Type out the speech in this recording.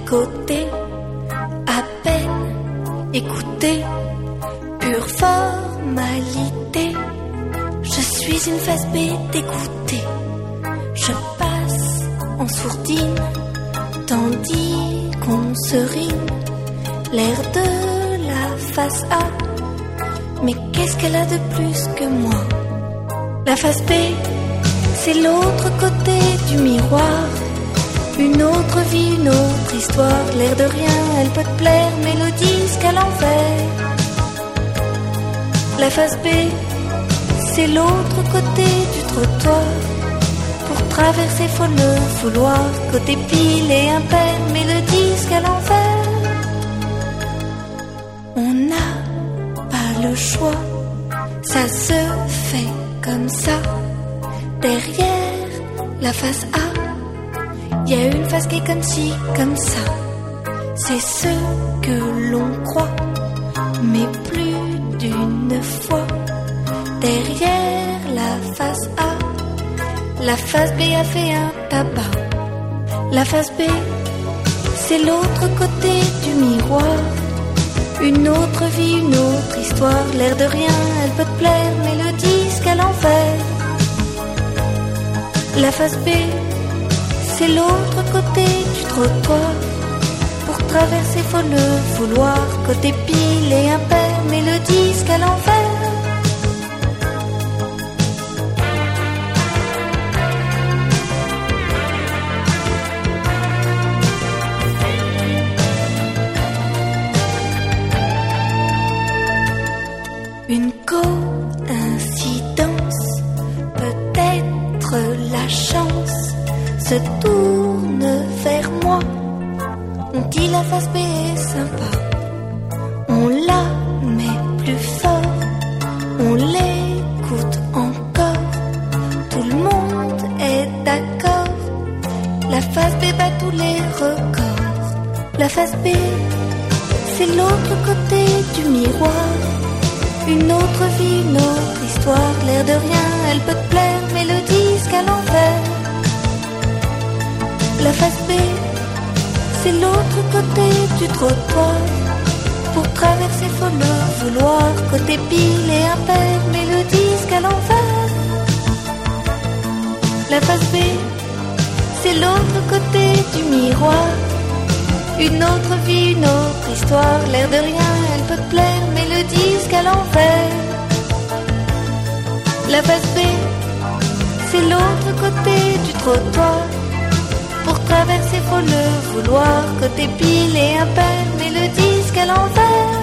côté, à peine écouté, pure formalité. Je suis une face B dégoûtée. Je passe en sourdine, tandis qu'on se rime l'air de la face A. Mais qu'est-ce qu'elle a de plus que moi? La face B, c'est l'autre côté du miroir. Une autre vie, une autre histoire. L'air de rien, elle peut te plaire, mais le disque à l'envers. La face B, c'est l'autre côté du trottoir. Pour traverser, faut le vouloir. Côté pile et impair, mais le disque à l'envers. On n'a pas le choix, ça se fait comme ça. Derrière la face A, y a une face qui est comme ci, comme ça. C'est ce que l'on croit, mais plus d'une fois. Derrière la face A, la face B a fait un tabac. La face B, c'est l'autre côté du miroir. Une autre vie, une autre histoire. L'air de rien, elle peut te plaire, mais le disque à l'envers. La face B, c'est l'autre côté du trottoir. Pour traverser, faut le vouloir. Côté pile et impair, mais le disque à l'envers. Une coïncidence, peut-être la chance se tourne vers moi. On dit la face B est sympa, on la met plus fort, on l'écoute encore. Tout le monde est d'accord, la face B bat tous les records. La face B, c'est l'autre côté du miroir. Une autre vie, une autre histoire. L'air de rien, elle peut te plaire, mais le disque à l'envers. La face B, c'est l'autre côté du trottoir. Pour traverser, faut le vouloir. Côté pile et impair, mais le disque à l'envers. La face B, c'est l'autre côté du miroir. Une autre vie, une autre histoire. L'air de rien, elle peut te plaire, mais le disque à l'envers. La face B, c'est l'autre côté du trottoir. Pour traverser, faut le vouloir. Côté pile et impair, mais le disque à l'envers.